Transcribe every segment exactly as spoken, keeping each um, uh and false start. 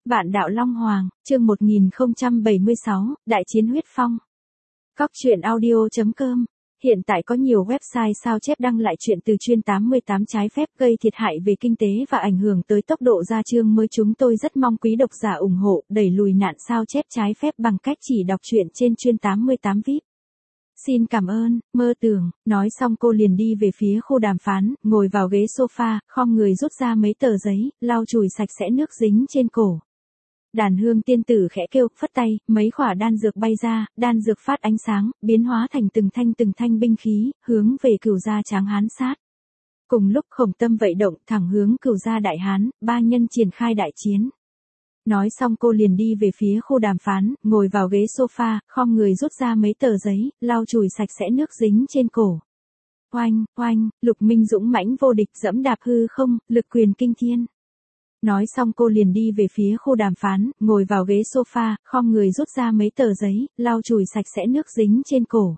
Vạn đạo Long Hoàng, chương một nghìn không trăm bảy mươi sáu, Đại chiến huyết phong. Cóc truyện audio chấm com. Hiện tại có nhiều website sao chép đăng lại chuyện từ chuyên tám mươi tám trái phép gây thiệt hại về kinh tế và ảnh hưởng tới tốc độ ra chương mới. Chúng tôi rất mong quý độc giả ủng hộ đẩy lùi nạn sao chép trái phép bằng cách chỉ đọc truyện trên chuyên tám mươi tám víp. Xin cảm ơn, Mơ Tường. Nói xong cô liền đi về phía khu đàm phán, ngồi vào ghế sofa, khom người rút ra mấy tờ giấy, lau chùi sạch sẽ nước dính trên cổ. Đàn hương tiên tử khẽ kêu, phất tay, mấy khỏa đan dược bay ra, đan dược phát ánh sáng, biến hóa thành từng thanh từng thanh binh khí, hướng về Cửu gia Tráng Hán sát. Cùng lúc Khổng Tâm vậy động, thẳng hướng Cửu gia Đại Hán, ba nhân triển khai đại chiến. Nói xong cô liền đi về phía khu đàm phán, ngồi vào ghế sofa, khom người rút ra mấy tờ giấy, lau chùi sạch sẽ nước dính trên cổ. Oanh, oanh, Lục Minh dũng mãnh vô địch dẫm đạp hư không, lực quyền kinh thiên. Nói xong cô liền đi về phía khu đàm phán, ngồi vào ghế sofa, khom người rút ra mấy tờ giấy, lau chùi sạch sẽ nước dính trên cổ.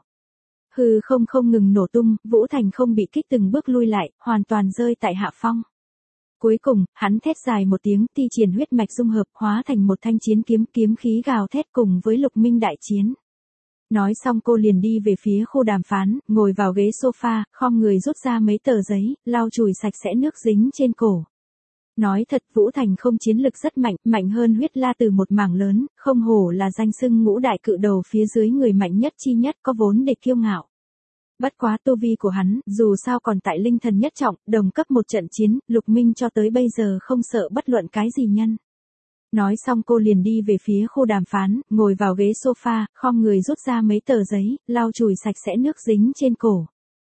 Hư không không ngừng nổ tung, Vũ Thành không bị kích từng bước lui lại, hoàn toàn rơi tại hạ phong. Cuối cùng, hắn thét dài một tiếng, ti triển huyết mạch dung hợp, hóa thành một thanh chiến kiếm, kiếm khí gào thét cùng với Lục Minh đại chiến. Nói xong cô liền đi về phía khu đàm phán, ngồi vào ghế sofa, khom người rút ra mấy tờ giấy, lau chùi sạch sẽ nước dính trên cổ. Nói thật, Vũ Thành không chiến lực rất mạnh, mạnh hơn Huyết La từ một mảng lớn, không hổ là danh xưng ngũ đại cự đầu phía dưới người mạnh nhất chi nhất, có vốn để kiêu ngạo. Bất quá tu vi của hắn, dù sao còn tại linh thần nhất trọng, đồng cấp một trận chiến, Lục Minh cho tới bây giờ không sợ bất luận cái gì nhân. Nói xong cô liền đi về phía khu đàm phán, ngồi vào ghế sofa, khom người rút ra mấy tờ giấy, lau chùi sạch sẽ nước dính trên cổ.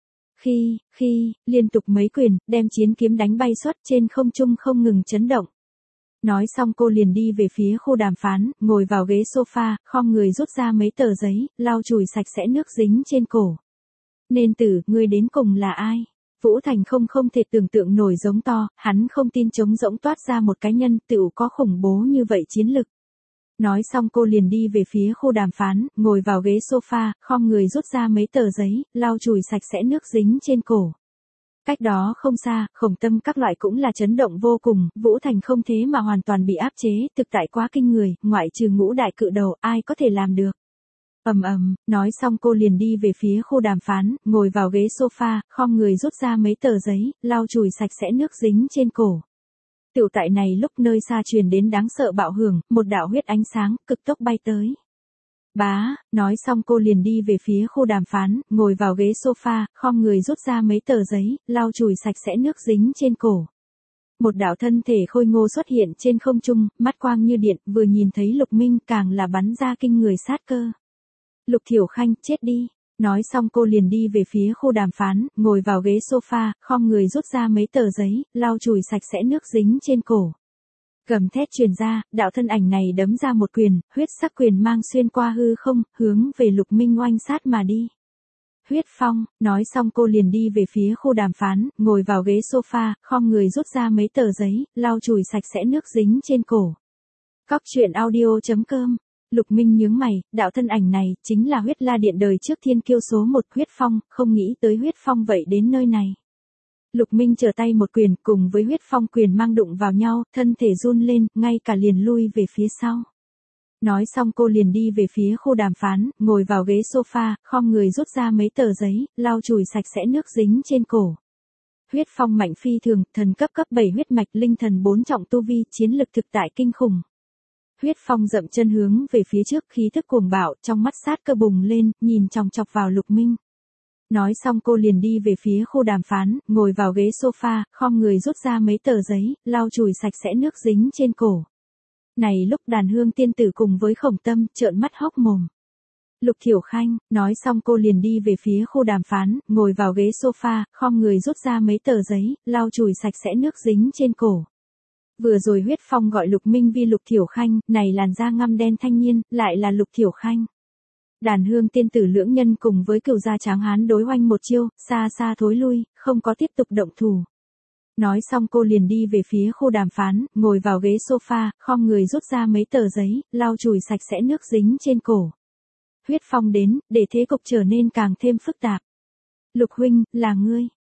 Khi, khi, liên tục mấy quyền, đem chiến kiếm đánh bay xuất trên không trung không ngừng chấn động. Nói xong cô liền đi về phía khu đàm phán, ngồi vào ghế sofa, khom người rút ra mấy tờ giấy, lau chùi sạch sẽ nước dính trên cổ. Nên tử, ngươi đến cùng là ai? Vũ Thành không không thể tưởng tượng nổi giống to, hắn không tin trống rỗng toát ra một cái nhân tựu có khủng bố như vậy chiến lực. Nói xong cô liền đi về phía khu đàm phán, ngồi vào ghế sofa, khom người rút ra mấy tờ giấy, lau chùi sạch sẽ nước dính trên cổ. Cách đó không xa, Khổng Tâm các loại cũng là chấn động vô cùng, Vũ Thành không thế mà hoàn toàn bị áp chế, thực tại quá kinh người, ngoại trừ ngũ đại cự đầu, ai có thể làm được. Ầm ầm, nói xong cô liền đi về phía khu đàm phán, ngồi vào ghế sofa, khom người rút ra mấy tờ giấy, lau chùi sạch sẽ nước dính trên cổ. Tiểu tại này lúc nơi xa truyền đến đáng sợ bạo hưởng, một đạo huyết ánh sáng, cực tốc bay tới. Bá, nói xong cô liền đi về phía khu đàm phán, ngồi vào ghế sofa, khom người rút ra mấy tờ giấy, lau chùi sạch sẽ nước dính trên cổ. Một đạo thân thể khôi ngô xuất hiện trên không trung, mắt quang như điện, vừa nhìn thấy Lục Minh càng là bắn ra kinh người sát cơ. Lục Thiểu Khanh, chết đi. Nói xong cô liền đi về phía khu đàm phán, ngồi vào ghế sofa, khom người rút ra mấy tờ giấy, lau chùi sạch sẽ nước dính trên cổ. Gầm thét truyền ra, đạo thân ảnh này đấm ra một quyền, huyết sắc quyền mang xuyên qua hư không, hướng về Lục Minh oanh sát mà đi. Huyết phong, nói xong cô liền đi về phía khu đàm phán, ngồi vào ghế sofa, khom người rút ra mấy tờ giấy, lau chùi sạch sẽ nước dính trên cổ. Cóc truyện audio chấm com. Lục Minh nhướng mày, đạo thân ảnh này, chính là Huyết La Điện đời trước thiên kiêu số một Huyết Phong, không nghĩ tới Huyết Phong vậy đến nơi này. Lục Minh trở tay một quyền, cùng với Huyết Phong quyền mang đụng vào nhau, thân thể run lên, ngay cả liền lui về phía sau. Nói xong cô liền đi về phía khu đàm phán, ngồi vào ghế sofa, khom người rút ra mấy tờ giấy, lau chùi sạch sẽ nước dính trên cổ. Huyết Phong mạnh phi thường, thần cấp cấp bảy huyết mạch, linh thần bốn trọng tu vi, chiến lực thực tại kinh khủng. Huyết Phong dậm chân hướng về phía trước, khí thức cuồng bạo, trong mắt sát cơ bùng lên, nhìn chòng chọc vào Lục Minh. Nói xong cô liền đi về phía khu đàm phán, ngồi vào ghế sofa, khom người rút ra mấy tờ giấy, lau chùi sạch sẽ nước dính trên cổ. Này lúc đàn hương tiên tử cùng với Khổng Tâm, trợn mắt hốc mồm. Lục Thiểu Khanh, nói xong cô liền đi về phía khu đàm phán, ngồi vào ghế sofa, khom người rút ra mấy tờ giấy, lau chùi sạch sẽ nước dính trên cổ. Vừa rồi Huyết Phong gọi Lục Minh vi Lục Thiểu Khanh, này làn da ngăm đen thanh niên, lại là Lục Thiểu Khanh. Đàn hương tiên tử lưỡng nhân cùng với Cửu gia Tráng Hán đối oanh một chiêu, xa xa thối lui, không có tiếp tục động thủ. Nói xong cô liền đi về phía khu đàm phán, ngồi vào ghế sofa, khom người rút ra mấy tờ giấy, lau chùi sạch sẽ nước dính trên cổ. Huyết Phong đến, để thế cục trở nên càng thêm phức tạp. Lục huynh, là ngươi.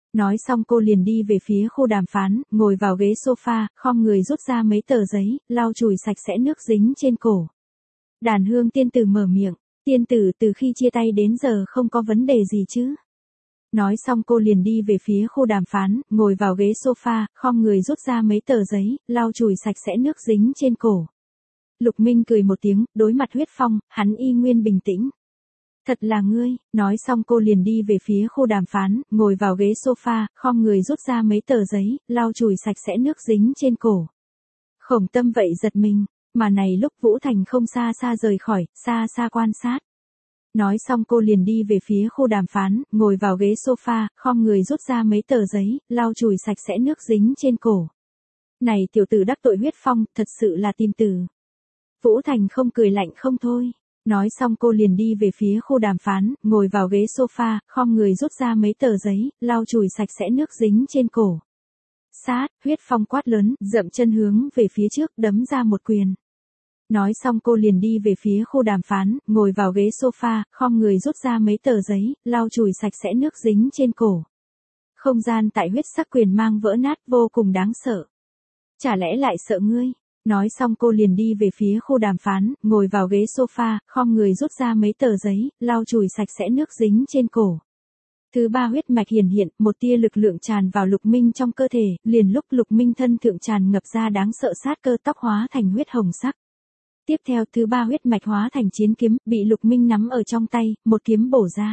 Nói xong cô liền đi về phía khu đàm phán, ngồi vào ghế sofa, khom người rút ra mấy tờ giấy, lau chùi sạch sẽ nước dính trên cổ. Đàn Hương tiên tử mở miệng, tiên tử từ khi chia tay đến giờ không có vấn đề gì chứ. Nói xong cô liền đi về phía khu đàm phán, ngồi vào ghế sofa, khom người rút ra mấy tờ giấy, lau chùi sạch sẽ nước dính trên cổ. Lục Minh cười một tiếng, đối mặt Huyết Phong, hắn y nguyên bình tĩnh. Thật là ngươi, nói xong cô liền đi về phía khu đàm phán, ngồi vào ghế sofa, khom người rút ra mấy tờ giấy, lau chùi sạch sẽ nước dính trên cổ. Khổng Tâm vậy giật mình, mà này lúc Vũ Thành không xa xa rời khỏi, xa xa quan sát. Nói xong cô liền đi về phía khu đàm phán, ngồi vào ghế sofa, khom người rút ra mấy tờ giấy, lau chùi sạch sẽ nước dính trên cổ. Này tiểu tử đắc tội Huyết Phong, thật sự là tìm tử. Vũ Thành không cười lạnh không thôi. Nói xong cô liền đi về phía khu đàm phán, ngồi vào ghế sofa, khom người rút ra mấy tờ giấy, lau chùi sạch sẽ nước dính trên cổ. Sát, Huyết Phong quát lớn, dậm chân hướng về phía trước, đấm ra một quyền. Nói xong cô liền đi về phía khu đàm phán, ngồi vào ghế sofa, khom người rút ra mấy tờ giấy, lau chùi sạch sẽ nước dính trên cổ. Không gian tại huyết sắc quyền mang vỡ nát vô cùng đáng sợ. Chả lẽ lại sợ ngươi? Nói xong cô liền đi về phía khu đàm phán, ngồi vào ghế sofa, khom người rút ra mấy tờ giấy, lau chùi sạch sẽ nước dính trên cổ. Thứ ba huyết mạch hiển hiện, một tia lực lượng tràn vào Lục Minh trong cơ thể, liền lúc Lục Minh thân thượng tràn ngập ra đáng sợ sát cơ, tóc hóa thành huyết hồng sắc. Tiếp theo thứ ba huyết mạch hóa thành chiến kiếm, bị Lục Minh nắm ở trong tay, một kiếm bổ ra.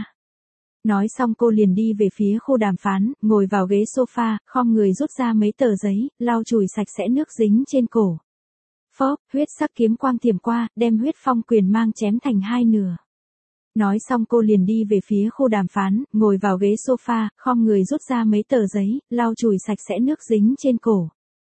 Nói xong cô liền đi về phía khu đàm phán, ngồi vào ghế sofa, khom người rút ra mấy tờ giấy, lau chùi sạch sẽ nước dính trên cổ. Phóp, huyết sắc kiếm quang tiềm qua, đem Huyết Phong quyền mang chém thành hai nửa. Nói xong cô liền đi về phía khu đàm phán, ngồi vào ghế sofa, khom người rút ra mấy tờ giấy, lau chùi sạch sẽ nước dính trên cổ.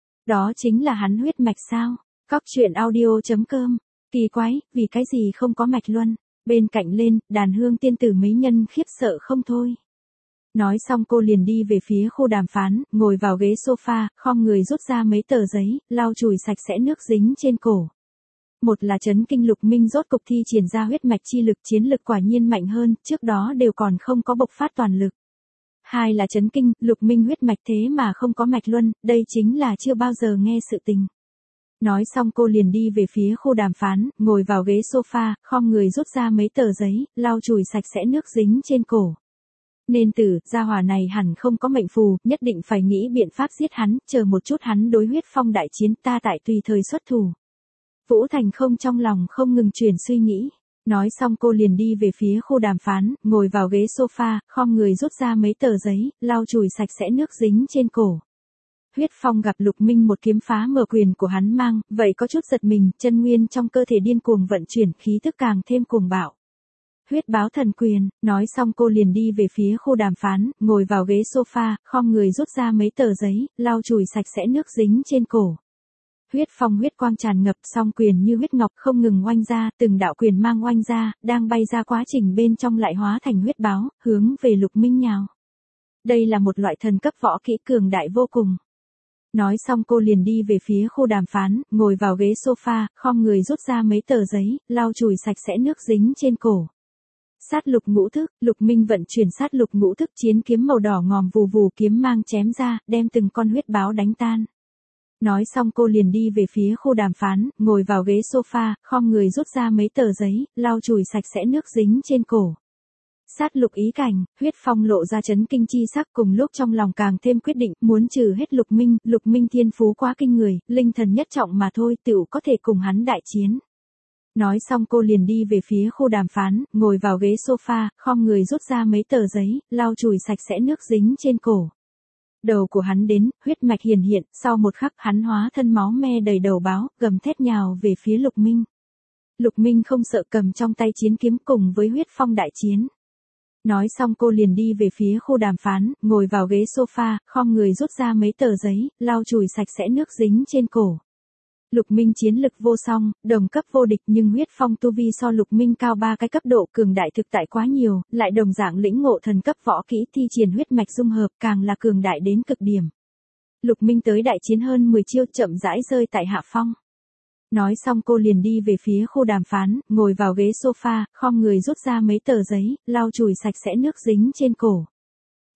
Đó chính là hắn huyết mạch sao? Cóc truyện audio chấm com. Kỳ quái, vì cái gì không có mạch luân? Bên cạnh lên, Đàn Hương tiên tử mấy nhân khiếp sợ không thôi. Nói xong cô liền đi về phía khu đàm phán, ngồi vào ghế sofa, khom người rút ra mấy tờ giấy, lau chùi sạch sẽ nước dính trên cổ. Một là chấn kinh Lục Minh rốt cục thi triển ra huyết mạch chi lực, chiến lực quả nhiên mạnh hơn, trước đó đều còn không có bộc phát toàn lực. Hai là chấn kinh, Lục Minh huyết mạch thế mà không có mạch luân, đây chính là chưa bao giờ nghe sự tình. Nói xong cô liền đi về phía khu đàm phán, ngồi vào ghế sofa, khom người rút ra mấy tờ giấy, lau chùi sạch sẽ nước dính trên cổ. Nên tử, gia hỏa này hẳn không có mệnh phù, nhất định phải nghĩ biện pháp giết hắn, chờ một chút hắn đối Huyết Phong đại chiến, ta tại tùy thời xuất thủ. Vũ Thành không trong lòng không ngừng chuyển suy nghĩ. Nói xong cô liền đi về phía khu đàm phán, ngồi vào ghế sofa, khom người rút ra mấy tờ giấy, lau chùi sạch sẽ nước dính trên cổ. Huyết Phong gặp Lục Minh một kiếm phá mở quyền của hắn mang, vậy có chút giật mình, chân nguyên trong cơ thể điên cuồng vận chuyển, khí thức càng thêm cuồng bạo. Huyết báo thần quyền, nói xong cô liền đi về phía khu đàm phán, ngồi vào ghế sofa, khom người rút ra mấy tờ giấy, lau chùi sạch sẽ nước dính trên cổ. Huyết Phong huyết quang tràn ngập, song quyền như huyết ngọc không ngừng oanh ra, từng đạo quyền mang oanh ra, đang bay ra quá trình bên trong lại hóa thành huyết báo, hướng về Lục Minh nhào. Đây là một loại thần cấp võ kỹ cường đại vô cùng. Nói xong cô liền đi về phía khu đàm phán, ngồi vào ghế sofa, khom người rút ra mấy tờ giấy, lau chùi sạch sẽ nước dính trên cổ. Sát lục ngũ thức, Lục Minh vận chuyển sát lục ngũ thức, chiến kiếm màu đỏ ngòm vù vù kiếm mang chém ra, đem từng con huyết báo đánh tan. Nói xong cô liền đi về phía khu đàm phán, ngồi vào ghế sofa, khom người rút ra mấy tờ giấy, lau chùi sạch sẽ nước dính trên cổ. Sát lục ý cảnh, Huyết Phong lộ ra chấn kinh chi sắc, cùng lúc trong lòng càng thêm quyết định, muốn trừ hết Lục Minh, Lục Minh thiên phú quá kinh người, linh thần nhất trọng mà thôi, tựu có thể cùng hắn đại chiến. Nói xong cô liền đi về phía khu đàm phán, ngồi vào ghế sofa, khom người rút ra mấy tờ giấy, lau chùi sạch sẽ nước dính trên cổ. Đầu của hắn đến, huyết mạch hiển hiện, sau một khắc hắn hóa thân máu me đầy đầu báo, gầm thét nhào về phía Lục Minh. Lục Minh không sợ, cầm trong tay chiến kiếm cùng với Huyết Phong đại chiến. Nói xong cô liền đi về phía khu đàm phán, ngồi vào ghế sofa, khom người rút ra mấy tờ giấy, lau chùi sạch sẽ nước dính trên cổ. Lục Minh chiến lực vô song, đồng cấp vô địch, nhưng Huyết Phong tu vi so Lục Minh cao ba cái cấp độ, cường đại thực tại quá nhiều, lại đồng dạng lĩnh ngộ thần cấp võ kỹ thi triển huyết mạch dung hợp, càng là cường đại đến cực điểm. Lục Minh tới đại chiến hơn mười chiêu, chậm rãi rơi tại hạ phong. Nói xong cô liền đi về phía khu đàm phán, ngồi vào ghế sofa, khom người rút ra mấy tờ giấy, lau chùi sạch sẽ nước dính trên cổ.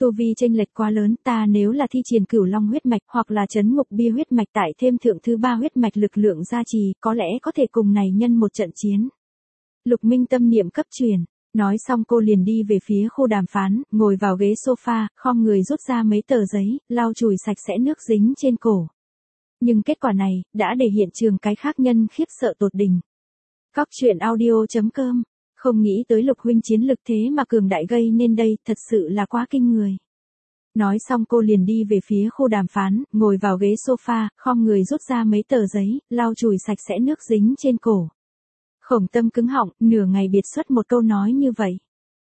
Tu vi chênh lệch quá lớn, ta nếu là thi triển Cửu Long huyết mạch hoặc là Trấn Ngục Bia huyết mạch tại thêm thượng thứ ba huyết mạch lực lượng gia trì, có lẽ có thể cùng này nhân một trận chiến. Lục Minh tâm niệm cấp truyền, nói xong cô liền đi về phía khu đàm phán, ngồi vào ghế sofa, khom người rút ra mấy tờ giấy, lau chùi sạch sẽ nước dính trên cổ. Nhưng kết quả này, đã để hiện trường cái khác nhân khiếp sợ tột đỉnh. Cóc truyện audio chấm com, không nghĩ tới Lục huynh chiến lực thế mà cường đại gây nên đây, thật sự là quá kinh người. Nói xong cô liền đi về phía khu đàm phán, ngồi vào ghế sofa, khom người rút ra mấy tờ giấy, lau chùi sạch sẽ nước dính trên cổ. Khổng Tâm cứng họng, nửa ngày biệt xuất một câu nói như vậy.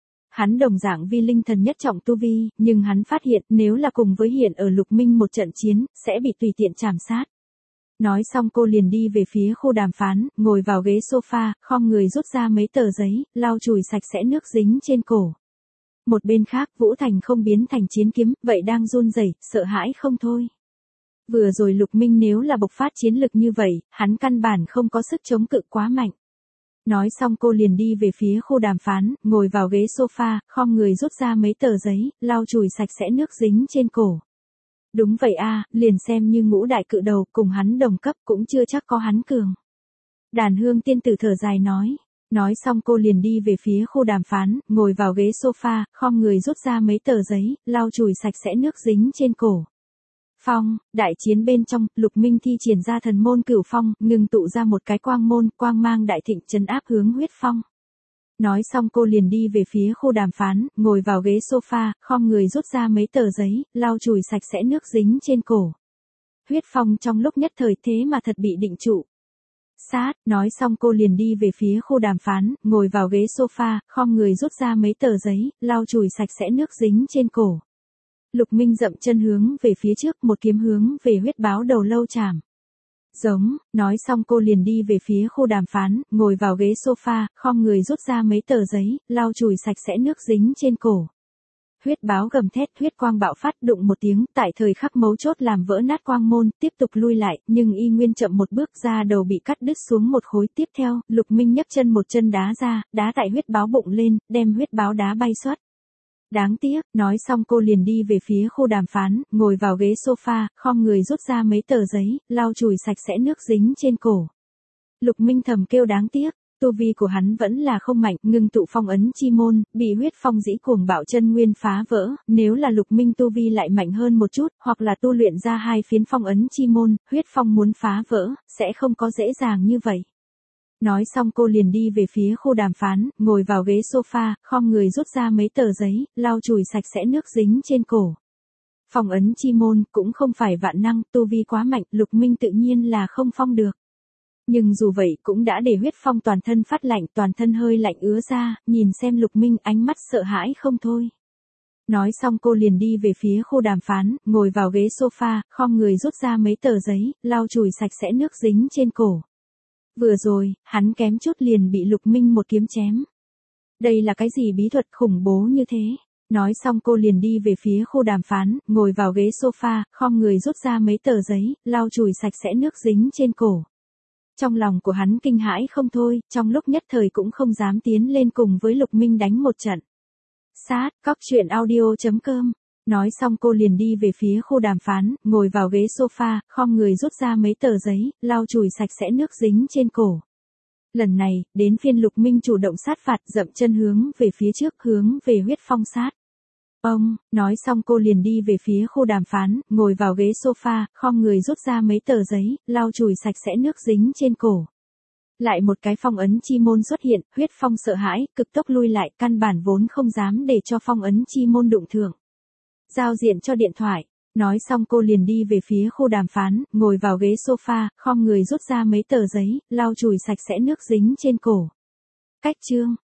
Hắn đồng dạng vi linh thần nhất trọng tu vi, nhưng hắn phát hiện nếu là cùng với hiện ở Lục Minh một trận chiến, sẽ bị tùy tiện chảm sát. Nói xong cô liền đi về phía khu đàm phán, ngồi vào ghế sofa, khom người rút ra mấy tờ giấy, lau chùi sạch sẽ nước dính trên cổ. Một bên khác, Vũ Thành không biến thành chiến kiếm, vậy đang run rẩy, sợ hãi không thôi. Vừa rồi Lục Minh nếu là bộc phát chiến lực như vậy, hắn căn bản không có sức chống cự quá mạnh. Nói xong cô liền đi về phía khu đàm phán, ngồi vào ghế sofa, khom người rút ra mấy tờ giấy, lau chùi sạch sẽ nước dính trên cổ. Đúng vậy a, liền xem như ngũ đại cự đầu cùng hắn đồng cấp cũng chưa chắc có hắn cường. Đàn Hương tiên tử thở dài nói. Nói xong cô liền đi về phía khu đàm phán, ngồi vào ghế sofa, khom người rút ra mấy tờ giấy, lau chùi sạch sẽ nước dính trên cổ. Phong, đại chiến bên trong, Lục Minh thi triển ra thần môn Cửu Phong, ngừng tụ ra một cái quang môn, quang mang đại thịnh trấn áp hướng huyết phong. Nói xong cô liền đi về phía khu đàm phán, ngồi vào ghế sofa, khom người rút ra mấy tờ giấy, lau chùi sạch sẽ nước dính trên cổ. Huyết phong trong lúc nhất thời thế mà thật bị định trụ. Sát, nói xong cô liền đi về phía khu đàm phán, ngồi vào ghế sofa, khom người rút ra mấy tờ giấy, lau chùi sạch sẽ nước dính trên cổ. Lục Minh dậm chân hướng về phía trước, một kiếm hướng về huyết báo đầu lâu chạm. Giống, nói xong cô liền đi về phía khu đàm phán, ngồi vào ghế sofa, khom người rút ra mấy tờ giấy, lau chùi sạch sẽ nước dính trên cổ. Huyết báo gầm thét, huyết quang bạo phát, đụng một tiếng, tại thời khắc mấu chốt làm vỡ nát quang môn, tiếp tục lui lại, nhưng y nguyên chậm một bước ra đầu bị cắt đứt xuống một khối. Tiếp theo, Lục Minh nhấc chân một chân đá ra, đá tại huyết báo bụng lên, đem huyết báo đá bay xuất. Đáng tiếc, nói xong cô liền đi về phía khu đàm phán, ngồi vào ghế sofa, khom người rút ra mấy tờ giấy, lau chùi sạch sẽ nước dính trên cổ. Lục Minh thầm kêu đáng tiếc, tu vi của hắn vẫn là không mạnh, ngưng tụ phong ấn chi môn, bị huyết phong dĩ cuồng bạo chân nguyên phá vỡ, nếu là Lục Minh tu vi lại mạnh hơn một chút, hoặc là tu luyện ra hai phiến phong ấn chi môn, huyết phong muốn phá vỡ, sẽ không có dễ dàng như vậy. Nói xong cô liền đi về phía khu đàm phán, ngồi vào ghế sofa, khom người rút ra mấy tờ giấy, lau chùi sạch sẽ nước dính trên cổ. Phong ấn chi môn cũng không phải vạn năng, tu vi quá mạnh, Lục Minh tự nhiên là không phong được. Nhưng dù vậy cũng đã để huyết phong toàn thân phát lạnh, toàn thân hơi lạnh ứa ra, nhìn xem Lục Minh ánh mắt sợ hãi không thôi. Nói xong cô liền đi về phía khu đàm phán, ngồi vào ghế sofa, khom người rút ra mấy tờ giấy, lau chùi sạch sẽ nước dính trên cổ. Vừa rồi, hắn kém chút liền bị Lục Minh một kiếm chém. Đây là cái gì bí thuật khủng bố như thế? Nói xong cô liền đi về phía khu đàm phán, ngồi vào ghế sofa, khom người rút ra mấy tờ giấy, lau chùi sạch sẽ nước dính trên cổ. Trong lòng của hắn kinh hãi không thôi, trong lúc nhất thời cũng không dám tiến lên cùng với Lục Minh đánh một trận. Sát, cóc truyện audio chấm com. Nói xong cô liền đi về phía khu đàm phán, ngồi vào ghế sofa, khom người rút ra mấy tờ giấy, lau chùi sạch sẽ nước dính trên cổ. Lần này, đến phiên Lục Minh chủ động sát phạt, dậm chân hướng về phía trước, hướng về huyết phong sát. Ông, nói xong cô liền đi về phía khu đàm phán, ngồi vào ghế sofa, khom người rút ra mấy tờ giấy, lau chùi sạch sẽ nước dính trên cổ. Lại một cái phong ấn chi môn xuất hiện, huyết phong sợ hãi, cực tốc lui lại, căn bản vốn không dám để cho phong ấn chi môn đụng thượng. Giao diện cho điện thoại. Nói xong cô liền đi về phía khu đàm phán, ngồi vào ghế sofa, khom người rút ra mấy tờ giấy, lau chùi sạch sẽ nước dính trên cổ. Cách chương.